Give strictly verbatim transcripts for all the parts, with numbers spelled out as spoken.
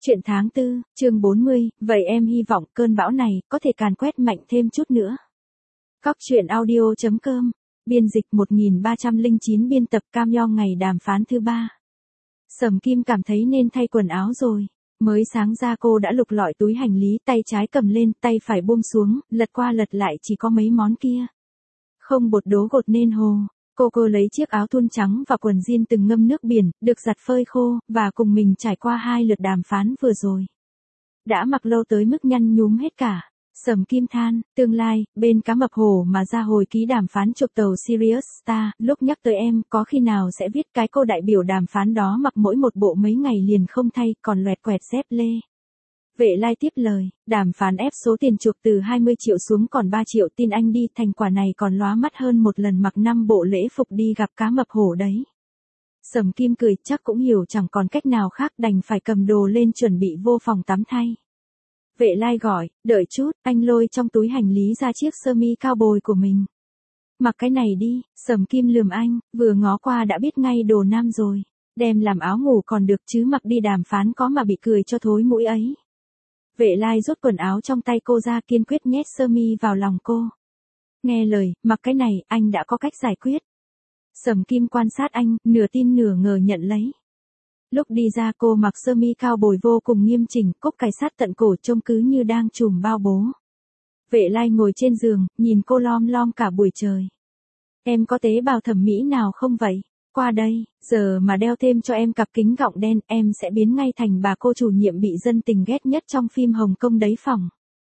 Chuyện tháng tư, chương bốn mươi, vậy em hy vọng cơn bão này có thể càn quét mạnh thêm chút nữa. Cóc truyện audio chấm com, biên dịch một nghìn ba trăm lẻ chín, biên tập Cam Yo. Ngày đàm phán thứ ba. Sầm Kim cảm thấy nên thay quần áo rồi. Mới sáng ra cô đã lục lọi túi hành lý, tay trái cầm lên, tay phải buông xuống, lật qua lật lại chỉ có mấy món kia. Không bột đố gột nên hồ. Cô cô lấy chiếc áo thun trắng và quần jean từng ngâm nước biển, được giặt phơi khô, và cùng mình trải qua hai lượt đàm phán vừa rồi. Đã mặc lâu tới mức nhăn nhúm hết cả. Sầm Kim than, tương lai, bên cá mập hồ mà ra hồi ký đàm phán chụp tàu Sirius Star, lúc nhắc tới em, có khi nào sẽ viết cái cô đại biểu đàm phán đó mặc mỗi một bộ mấy ngày liền không thay, còn loẹt quẹt dép lê. Vệ Lai tiếp lời, đàm phán ép số tiền chuộc từ hai mươi triệu xuống còn ba triệu, tin anh đi, thành quả này còn lóa mắt hơn một lần mặc năm bộ lễ phục đi gặp cá mập hổ đấy. Sầm Kim cười, chắc cũng hiểu chẳng còn cách nào khác, đành phải cầm đồ lên chuẩn bị vô phòng tắm thay. Vệ Lai gọi, đợi chút, anh lôi trong túi hành lý ra chiếc sơ mi cao bồi của mình. Mặc cái này đi, Sầm Kim lườm anh, vừa ngó qua đã biết ngay đồ nam rồi. Đem làm áo ngủ còn được chứ mặc đi đàm phán có mà bị cười cho thối mũi ấy. Vệ Lai rút quần áo trong tay cô ra, kiên quyết nhét sơ mi vào lòng cô. Nghe lời, mặc cái này, anh đã có cách giải quyết. Sầm Kim quan sát anh, nửa tin nửa ngờ nhận lấy. Lúc đi ra cô mặc sơ mi cao bồi vô cùng nghiêm chỉnh, cúc cài sát tận cổ trông cứ như đang trùm bao bố. Vệ Lai ngồi trên giường, nhìn cô lom lom cả buổi trời. Em có tế bào thẩm mỹ nào không vậy? Qua đây, giờ mà đeo thêm cho em cặp kính gọng đen, em sẽ biến ngay thành bà cô chủ nhiệm bị dân tình ghét nhất trong phim Hồng Kông đấy phòng.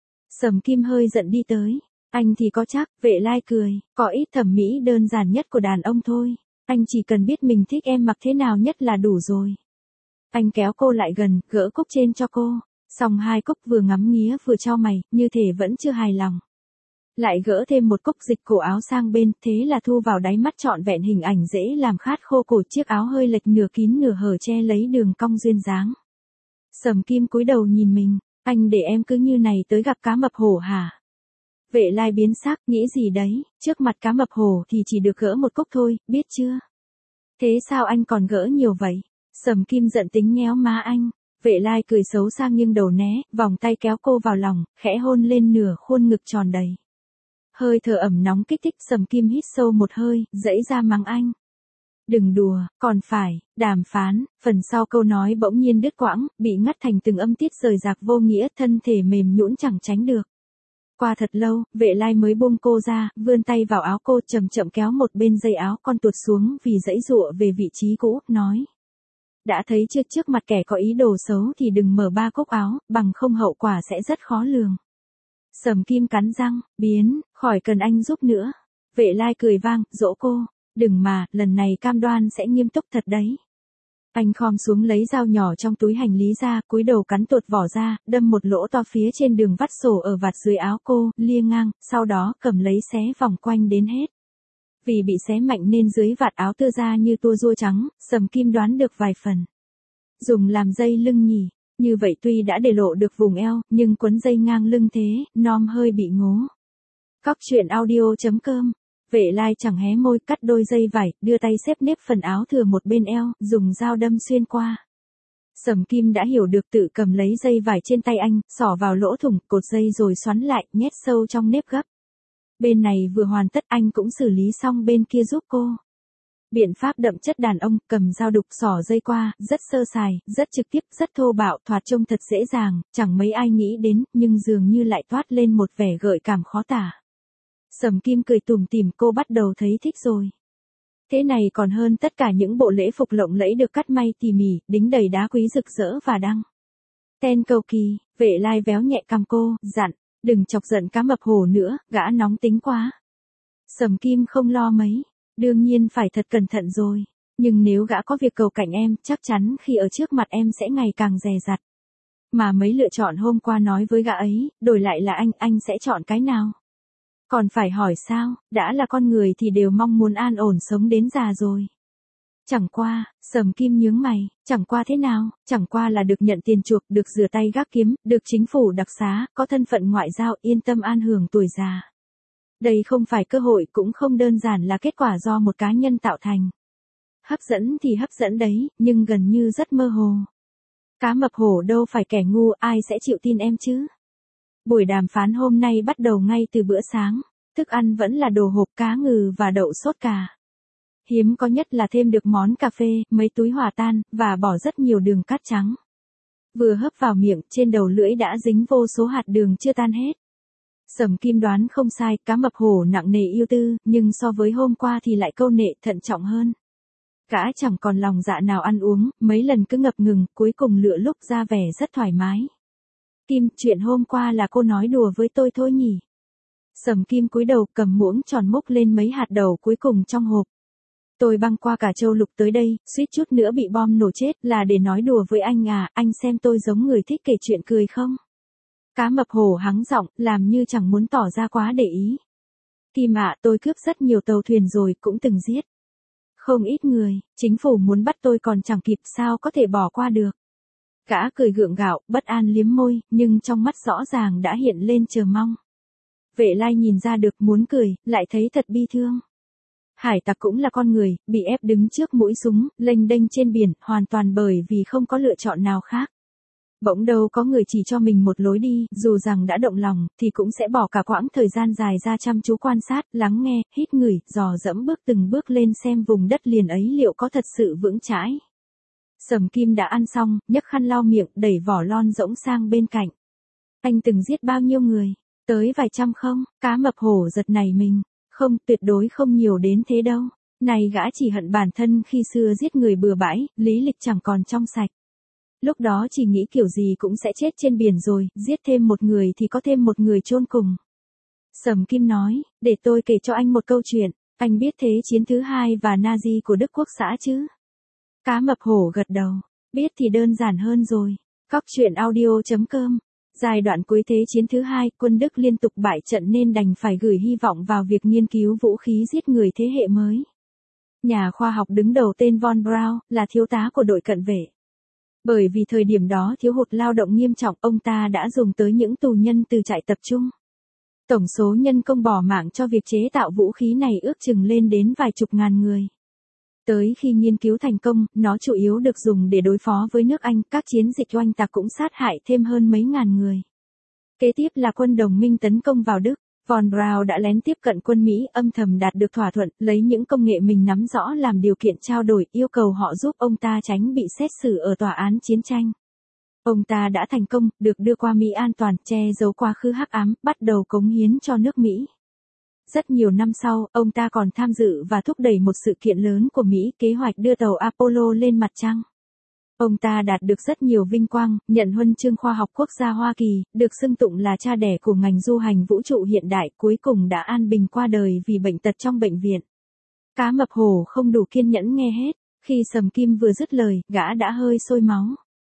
Sầm Kim hơi giận đi tới. Anh thì có chắc, Vệ Lai cười, có ít thẩm mỹ đơn giản nhất của đàn ông thôi. Anh chỉ cần biết mình thích em mặc thế nào nhất là đủ rồi. Anh kéo cô lại gần, gỡ cúc trên cho cô. Xong hai cúc vừa ngắm nghía vừa chau mày, như thể vẫn chưa hài lòng. Lại gỡ thêm một cúc dịch cổ áo sang bên, thế là thu vào đáy mắt trọn vẹn hình ảnh dễ làm khát khô cổ, chiếc áo hơi lệch nửa kín nửa hở che lấy đường cong duyên dáng. Sầm Kim cúi đầu nhìn mình, anh để em cứ như này tới gặp cá mập hổ hả? Vệ Lai biến sắc, nghĩ gì đấy, trước mặt cá mập hổ thì chỉ được gỡ một cúc thôi, biết chưa? Thế sao anh còn gỡ nhiều vậy? Sầm Kim giận tính nhéo má anh. Vệ Lai cười xấu xa nghiêng đầu né, vòng tay kéo cô vào lòng, khẽ hôn lên nửa khuôn ngực tròn đầy. Hơi thở ẩm nóng kích thích, Sầm Kim hít sâu một hơi, giãy ra mắng anh. Đừng đùa, còn phải, đàm phán. Phần sau câu nói bỗng nhiên đứt quãng, bị ngắt thành từng âm tiết rời rạc vô nghĩa, thân thể mềm nhũn chẳng tránh được. Qua thật lâu, Vệ Lai mới buông cô ra, vươn tay vào áo cô, chậm chậm kéo một bên dây áo con tuột xuống vì giãy giụa về vị trí cũ, nói. Đã thấy chưa, trước mặt kẻ có ý đồ xấu thì đừng mở ba cúc áo, bằng không hậu quả sẽ rất khó lường. Sầm Kim cắn răng, biến, khỏi cần anh giúp nữa. Vệ Lai cười vang, dỗ cô, đừng mà, lần này cam đoan sẽ nghiêm túc thật đấy. Anh khom xuống lấy dao nhỏ trong túi hành lý ra, cúi đầu cắn tuột vỏ ra, đâm một lỗ to phía trên đường vắt sổ ở vạt dưới áo cô, lia ngang, sau đó cầm lấy xé vòng quanh đến hết. Vì bị xé mạnh nên dưới vạt áo tưa ra như tua rua trắng, Sầm Kim đoán được vài phần. Dùng làm dây lưng nhỉ, như vậy tuy đã để lộ được vùng eo, nhưng quấn dây ngang lưng thế, nom hơi bị ngố. Cóc truyện audio chấm com. Vệ Lai chẳng hé môi, cắt đôi dây vải, đưa tay xếp nếp phần áo thừa một bên eo, dùng dao đâm xuyên qua. Sầm Kim đã hiểu được, tự cầm lấy dây vải trên tay anh, xỏ vào lỗ thủng, cột dây rồi xoắn lại, nhét sâu trong nếp gấp. Bên này vừa hoàn tất, anh cũng xử lý xong bên kia giúp cô. Biện pháp đậm chất đàn ông, cầm dao đục xỏ dây qua, rất sơ sài, rất trực tiếp, rất thô bạo, thoạt trông thật dễ dàng, chẳng mấy ai nghĩ đến, nhưng dường như lại toát lên một vẻ gợi cảm khó tả. Sầm Kim cười tủm tỉm, cô bắt đầu thấy thích rồi. Thế này còn hơn tất cả những bộ lễ phục lộng lẫy được cắt may tỉ mỉ, đính đầy đá quý rực rỡ và đăng. Ten cầu kỳ, Vệ Lai véo nhẹ cằm cô, dặn, đừng chọc giận cá mập hổ nữa, gã nóng tính quá. Sầm Kim không lo mấy, đương nhiên phải thật cẩn thận rồi, nhưng nếu gã có việc cầu cạnh em, chắc chắn khi ở trước mặt em sẽ ngày càng dè dặt. Mà mấy lựa chọn hôm qua nói với gã ấy, đổi lại là anh, anh sẽ chọn cái nào? Còn phải hỏi sao, đã là con người thì đều mong muốn an ổn sống đến già rồi. Chẳng qua, Sầm Kim nhướng mày, chẳng qua thế nào, chẳng qua là được nhận tiền chuộc, được rửa tay gác kiếm, được chính phủ đặc xá, có thân phận ngoại giao, yên tâm an hưởng tuổi già. Đây không phải cơ hội, cũng không đơn giản là kết quả do một cá nhân tạo thành. Hấp dẫn thì hấp dẫn đấy, nhưng gần như rất mơ hồ. Cá mập hổ đâu phải kẻ ngu, ai sẽ chịu tin em chứ? Buổi đàm phán hôm nay bắt đầu ngay từ bữa sáng, thức ăn vẫn là đồ hộp cá ngừ và đậu sốt cà. Hiếm có nhất là thêm được món cà phê, mấy túi hòa tan, và bỏ rất nhiều đường cát trắng. Vừa hấp vào miệng, trên đầu lưỡi đã dính vô số hạt đường chưa tan hết. Sầm Kim đoán không sai, cá mập hổ nặng nề yêu tư, nhưng so với hôm qua thì lại câu nệ thận trọng hơn. Gã chẳng còn lòng dạ nào ăn uống, mấy lần cứ ngập ngừng, cuối cùng lựa lúc ra vẻ rất thoải mái. Kim, chuyện hôm qua là cô nói đùa với tôi thôi nhỉ? Sầm Kim cúi đầu cầm muỗng tròn múc lên mấy hạt đậu cuối cùng trong hộp. Tôi băng qua cả châu lục tới đây, suýt chút nữa bị bom nổ chết, là để nói đùa với anh à, anh xem tôi giống người thích kể chuyện cười không? Cá mập hổ hắng giọng, làm như chẳng muốn tỏ ra quá để ý. Kim ạ, tôi cướp rất nhiều tàu thuyền rồi, cũng từng giết không ít người, chính phủ muốn bắt tôi còn chẳng kịp, sao có thể bỏ qua được. Gã cười gượng gạo, bất an liếm môi, nhưng trong mắt rõ ràng đã hiện lên chờ mong. Vệ Lai nhìn ra được muốn cười, lại thấy thật bi thương. Hải tặc cũng là con người, bị ép đứng trước mũi súng, lênh đênh trên biển, hoàn toàn bởi vì không có lựa chọn nào khác. Bỗng đâu có người chỉ cho mình một lối đi, dù rằng đã động lòng, thì cũng sẽ bỏ cả quãng thời gian dài ra chăm chú quan sát, lắng nghe, hít ngửi, dò dẫm bước từng bước lên xem vùng đất liền ấy liệu có thật sự vững chãi. Sầm Kim đã ăn xong, nhấc khăn lau miệng, đẩy vỏ lon rỗng sang bên cạnh. Anh từng giết bao nhiêu người? Tới vài trăm không? Cá mập hổ giật nảy mình. Không, tuyệt đối không nhiều đến thế đâu. Này gã chỉ hận bản thân khi xưa giết người bừa bãi, lý lịch chẳng còn trong sạch. Lúc đó chỉ nghĩ kiểu gì cũng sẽ chết trên biển rồi, giết thêm một người thì có thêm một người chôn cùng. Sầm Kim nói, để tôi kể cho anh một câu chuyện, anh biết Thế chiến thứ hai và Nazi của Đức Quốc xã chứ? Cá mập hổ gật đầu, biết thì đơn giản hơn rồi. Cóc truyện audio chấm com. Giai đoạn cuối Thế chiến thứ hai, quân Đức liên tục bại trận nên đành phải gửi hy vọng vào việc nghiên cứu vũ khí giết người thế hệ mới. Nhà khoa học đứng đầu tên Von Braun, là thiếu tá của đội cận vệ. Bởi vì thời điểm đó thiếu hụt lao động nghiêm trọng, ông ta đã dùng tới những tù nhân từ trại tập trung. Tổng số nhân công bỏ mạng cho việc chế tạo vũ khí này ước chừng lên đến vài chục ngàn người. Tới khi nghiên cứu thành công, nó chủ yếu được dùng để đối phó với nước Anh, các chiến dịch oanh tạc cũng sát hại thêm hơn mấy ngàn người. Kế tiếp là quân đồng minh tấn công vào Đức. Von Braun đã lén tiếp cận quân Mỹ, âm thầm đạt được thỏa thuận, lấy những công nghệ mình nắm rõ làm điều kiện trao đổi, yêu cầu họ giúp ông ta tránh bị xét xử ở tòa án chiến tranh. Ông ta đã thành công, được đưa qua Mỹ an toàn, che giấu quá khứ hắc ám, bắt đầu cống hiến cho nước Mỹ. Rất nhiều năm sau, ông ta còn tham dự và thúc đẩy một sự kiện lớn của Mỹ, kế hoạch đưa tàu Apollo lên mặt trăng. Ông ta đạt được rất nhiều vinh quang, nhận huân chương khoa học quốc gia Hoa Kỳ, được xưng tụng là cha đẻ của ngành du hành vũ trụ hiện đại, cuối cùng đã an bình qua đời vì bệnh tật trong bệnh viện. Cá mập hổ không đủ kiên nhẫn nghe hết, khi Sầm Kim vừa dứt lời, gã đã hơi sôi máu.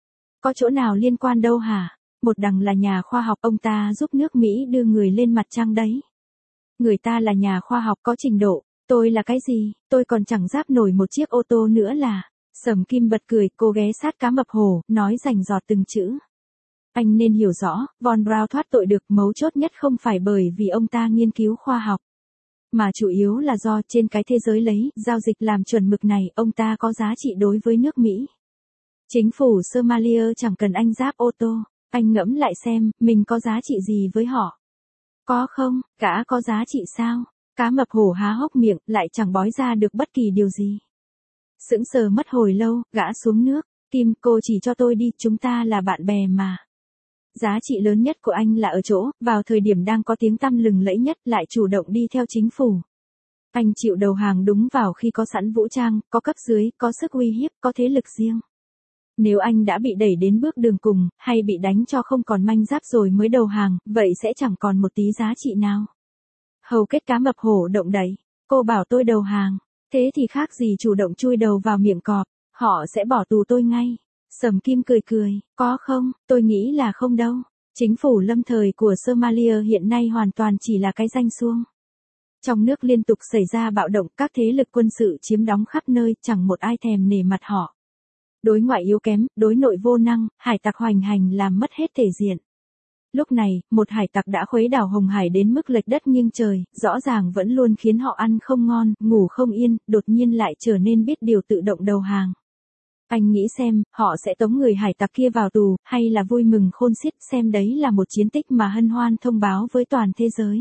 Có chỗ nào liên quan đâu hả? Một đằng là nhà khoa học, ông ta giúp nước Mỹ đưa người lên mặt trăng đấy. Người ta là nhà khoa học có trình độ, tôi là cái gì, tôi còn chẳng giáp nổi một chiếc ô tô nữa là... Sầm Kim bật cười, cô ghé sát cá mập hổ, nói rành rọt từng chữ. Anh nên hiểu rõ, Von Braun thoát tội được, mấu chốt nhất không phải bởi vì ông ta nghiên cứu khoa học, mà chủ yếu là do trên cái thế giới lấy giao dịch làm chuẩn mực này, ông ta có giá trị đối với nước Mỹ. Chính phủ Somalia chẳng cần anh giáp ô tô, anh ngẫm lại xem, mình có giá trị gì với họ. Có không, gã có giá trị sao? Cá mập hổ há hốc miệng, lại chẳng bói ra được bất kỳ điều gì. Sững sờ mất hồi lâu, gã xuống nước. Kim, cô chỉ cho tôi đi, chúng ta là bạn bè mà. Giá trị lớn nhất của anh là ở chỗ, vào thời điểm đang có tiếng tăm lừng lẫy nhất, lại chủ động đi theo chính phủ. Anh chịu đầu hàng đúng vào khi có sẵn vũ trang, có cấp dưới, có sức uy hiếp, có thế lực riêng. Nếu anh đã bị đẩy đến bước đường cùng, hay bị đánh cho không còn manh giáp rồi mới đầu hàng, vậy sẽ chẳng còn một tí giá trị nào. Hầu kết cá mập hổ động đẩy. Cô bảo tôi đầu hàng. Thế thì khác gì chủ động chui đầu vào miệng cọp, họ sẽ bỏ tù tôi ngay. Sầm Kim cười cười, có không, tôi nghĩ là không đâu. Chính phủ lâm thời của Somalia hiện nay hoàn toàn chỉ là cái danh suông. Trong nước liên tục xảy ra bạo động, các thế lực quân sự chiếm đóng khắp nơi, chẳng một ai thèm nể mặt họ. Đối ngoại yếu kém, đối nội vô năng, hải tặc hoành hành làm mất hết thể diện. Lúc này, một hải tặc đã khuấy đảo Hồng Hải đến mức lệch đất nghiêng trời, rõ ràng vẫn luôn khiến họ ăn không ngon, ngủ không yên, đột nhiên lại trở nên biết điều tự động đầu hàng. Anh nghĩ xem, họ sẽ tống người hải tặc kia vào tù, hay là vui mừng khôn xiết xem đấy là một chiến tích mà hân hoan thông báo với toàn thế giới.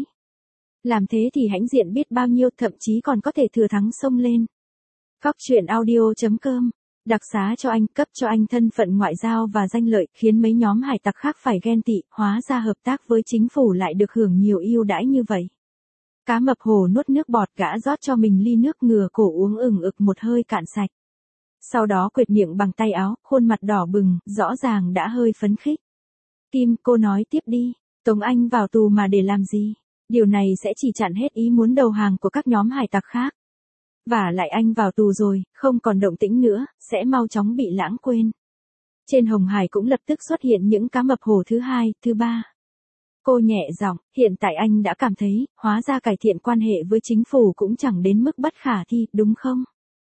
Làm thế thì hãnh diện biết bao nhiêu, thậm chí còn có thể thừa thắng xông lên. Cóc truyện audio chấm com Đặc xá cho anh, cấp cho anh thân phận ngoại giao và danh lợi, khiến mấy nhóm hải tặc khác phải ghen tị, hóa ra hợp tác với chính phủ lại được hưởng nhiều ưu đãi như vậy. Cá mập hồ nuốt nước bọt, gã rót cho mình ly nước ngửa cổ uống ừng ực một hơi cạn sạch. Sau đó quệt miệng bằng tay áo, khuôn mặt đỏ bừng, rõ ràng đã hơi phấn khích. Kim, cô nói tiếp đi, tống anh vào tù mà để làm gì? Điều này sẽ chỉ chặn hết ý muốn đầu hàng của các nhóm hải tặc khác. Và lại anh vào tù rồi, không còn động tĩnh nữa, sẽ mau chóng bị lãng quên. Trên Hồng Hải cũng lập tức xuất hiện những cá mập hồ thứ hai, thứ ba. Cô nhẹ giọng, hiện tại anh đã cảm thấy, hóa ra cải thiện quan hệ với chính phủ cũng chẳng đến mức bất khả thi, đúng không?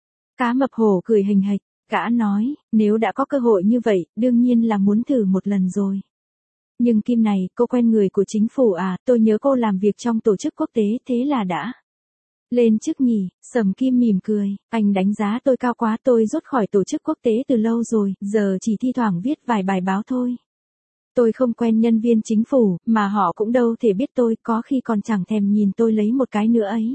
Cá mập hồ cười hình hạch, gã nói, nếu đã có cơ hội như vậy, đương nhiên là muốn thử một lần rồi. Nhưng Kim này, cô quen người của chính phủ à, tôi nhớ cô làm việc trong tổ chức quốc tế, thế là đã lên chức nhỉ? Sầm Kim mỉm cười, anh đánh giá tôi cao quá, tôi rút khỏi tổ chức quốc tế từ lâu rồi, giờ chỉ thi thoảng viết vài bài báo thôi. Tôi không quen nhân viên chính phủ, mà họ cũng đâu thể biết tôi, có khi còn chẳng thèm nhìn tôi lấy một cái nữa ấy.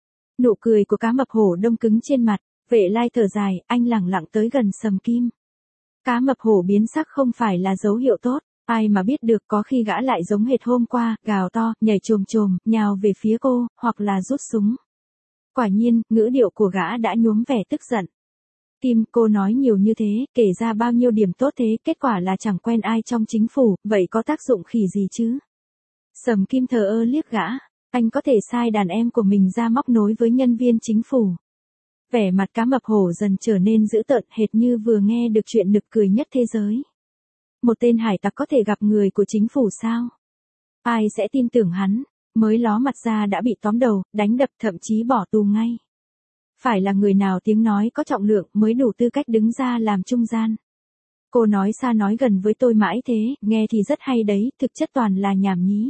Nụ cười của cá mập hổ đông cứng trên mặt, Vệ Lai thở dài, anh lẳng lặng tới gần Sầm Kim. Cá mập hổ biến sắc không phải là dấu hiệu tốt, ai mà biết được, có khi gã lại giống hệt hôm qua, gào to, nhảy chồm chồm, nhào về phía cô, hoặc là rút súng. Quả nhiên, ngữ điệu của gã đã nhuốm vẻ tức giận. Kim, cô nói nhiều như thế, kể ra bao nhiêu điểm tốt thế, kết quả là chẳng quen ai trong chính phủ, vậy có tác dụng khỉ gì chứ? Sầm Kim thờ ơ liếc gã, anh có thể sai đàn em của mình ra móc nối với nhân viên chính phủ. Vẻ mặt cá mập hổ dần trở nên dữ tợn, hệt như vừa nghe được chuyện nực cười nhất thế giới. Một tên hải tặc có thể gặp người của chính phủ sao? Ai sẽ tin tưởng hắn? Mới ló mặt ra đã bị tóm đầu, đánh đập, thậm chí bỏ tù ngay. Phải là người nào tiếng nói có trọng lượng mới đủ tư cách đứng ra làm trung gian. Cô nói xa nói gần với tôi mãi thế, nghe thì rất hay đấy, thực chất toàn là nhảm nhí.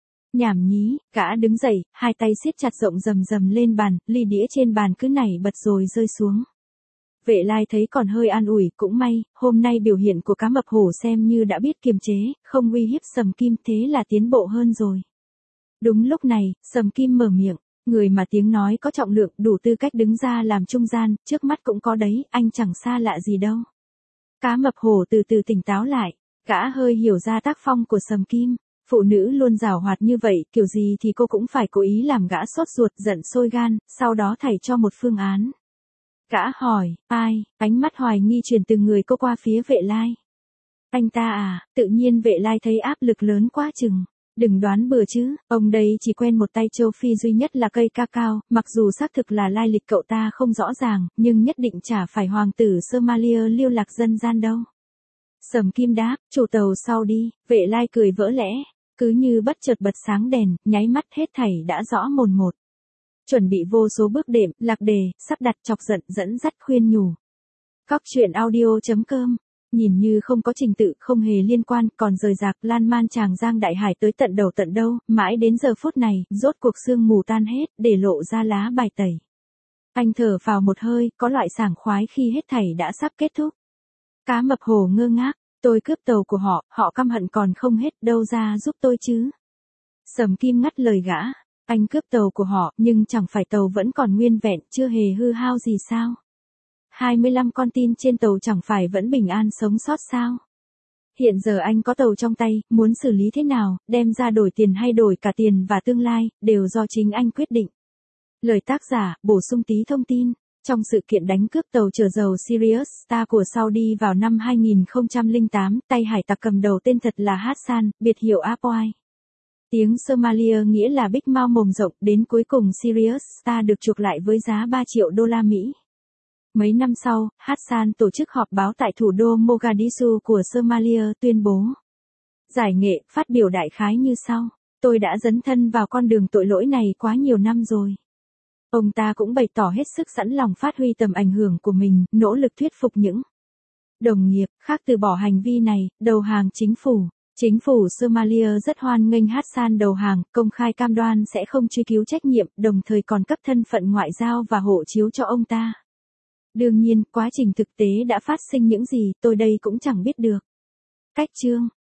Nhảm nhí, gã đứng dậy, hai tay siết chặt rộng rầm rầm lên bàn, ly đĩa trên bàn cứ nảy bật rồi rơi xuống. Vệ Lai thấy còn hơi an ủi, cũng may, hôm nay biểu hiện của cá mập hổ xem như đã biết kiềm chế, không uy hiếp Sầm Kim, thế là tiến bộ hơn rồi. Đúng lúc này, Sầm Kim mở miệng, người mà tiếng nói có trọng lượng đủ tư cách đứng ra làm trung gian, trước mắt cũng có đấy, anh chẳng xa lạ gì đâu. Cá mập hổ từ từ tỉnh táo lại, gã hơi hiểu ra tác phong của Sầm Kim. Phụ nữ luôn giàu hoạt như vậy, kiểu gì thì cô cũng phải cố ý làm gã sốt ruột, giận sôi gan, sau đó thảy cho một phương án. Gã hỏi, ai? Ánh mắt hoài nghi chuyển từ người cô qua phía Vệ Lai. Anh ta à? Tự nhiên Vệ Lai thấy áp lực lớn quá chừng. Đừng đoán bừa chứ, ông đây chỉ quen một tay châu Phi duy nhất là cây ca cao, mặc dù xác thực là lai lịch cậu ta không rõ ràng, nhưng nhất định chả phải hoàng tử Somalia lưu lạc dân gian đâu. Sầm Kim đáp, chủ tàu sau đi. Vệ Lai cười vỡ lẽ. Cứ như bất chợt bật sáng đèn, nháy mắt hết thảy đã rõ mồn một. Chuẩn bị vô số bước đệm, lạc đề, sắp đặt, chọc giận, dẫn dắt, khuyên nhủ. Cóc truyện audio chấm com Nhìn như không có trình tự, không hề liên quan, còn rời rạc, lan man tràng giang đại hải tới tận đầu tận đâu, mãi đến giờ phút này, rốt cuộc sương mù tan hết, để lộ ra lá bài tẩy. Anh thở phào một hơi, có loại sảng khoái khi hết thảy đã sắp kết thúc. Cá mập hồ ngơ ngác. Tôi cướp tàu của họ, họ căm hận còn không hết, đâu ra giúp tôi chứ. Sầm Kim ngắt lời gã, anh cướp tàu của họ, nhưng chẳng phải tàu vẫn còn nguyên vẹn, chưa hề hư hao gì sao? hai mươi lăm con tin trên tàu chẳng phải vẫn bình an sống sót sao? Hiện giờ anh có tàu trong tay, muốn xử lý thế nào, đem ra đổi tiền hay đổi cả tiền và tương lai, đều do chính anh quyết định. Lời tác giả, bổ sung tí thông tin. Trong sự kiện đánh cướp tàu chở dầu Sirius Star của Saudi vào năm hai nghìn không trăm lẻ tám, tay hải tặc cầm đầu tên thật là Hassan, biệt hiệu Apoy. Tiếng Somalia nghĩa là Big Mouth mồm rộng, đến cuối cùng Sirius Star được chuộc lại với giá ba triệu đô la Mỹ. Mấy năm sau, Hassan tổ chức họp báo tại thủ đô Mogadishu của Somalia tuyên bố giải nghệ, phát biểu đại khái như sau: Tôi đã dấn thân vào con đường tội lỗi này quá nhiều năm rồi. Ông ta cũng bày tỏ hết sức sẵn lòng phát huy tầm ảnh hưởng của mình, nỗ lực thuyết phục những đồng nghiệp khác từ bỏ hành vi này, đầu hàng chính phủ. Chính phủ Somalia rất hoan nghênh Hassan đầu hàng, công khai cam đoan sẽ không truy cứu trách nhiệm, đồng thời còn cấp thân phận ngoại giao và hộ chiếu cho ông ta. Đương nhiên, quá trình thực tế đã phát sinh những gì, tôi đây cũng chẳng biết được. Cách chương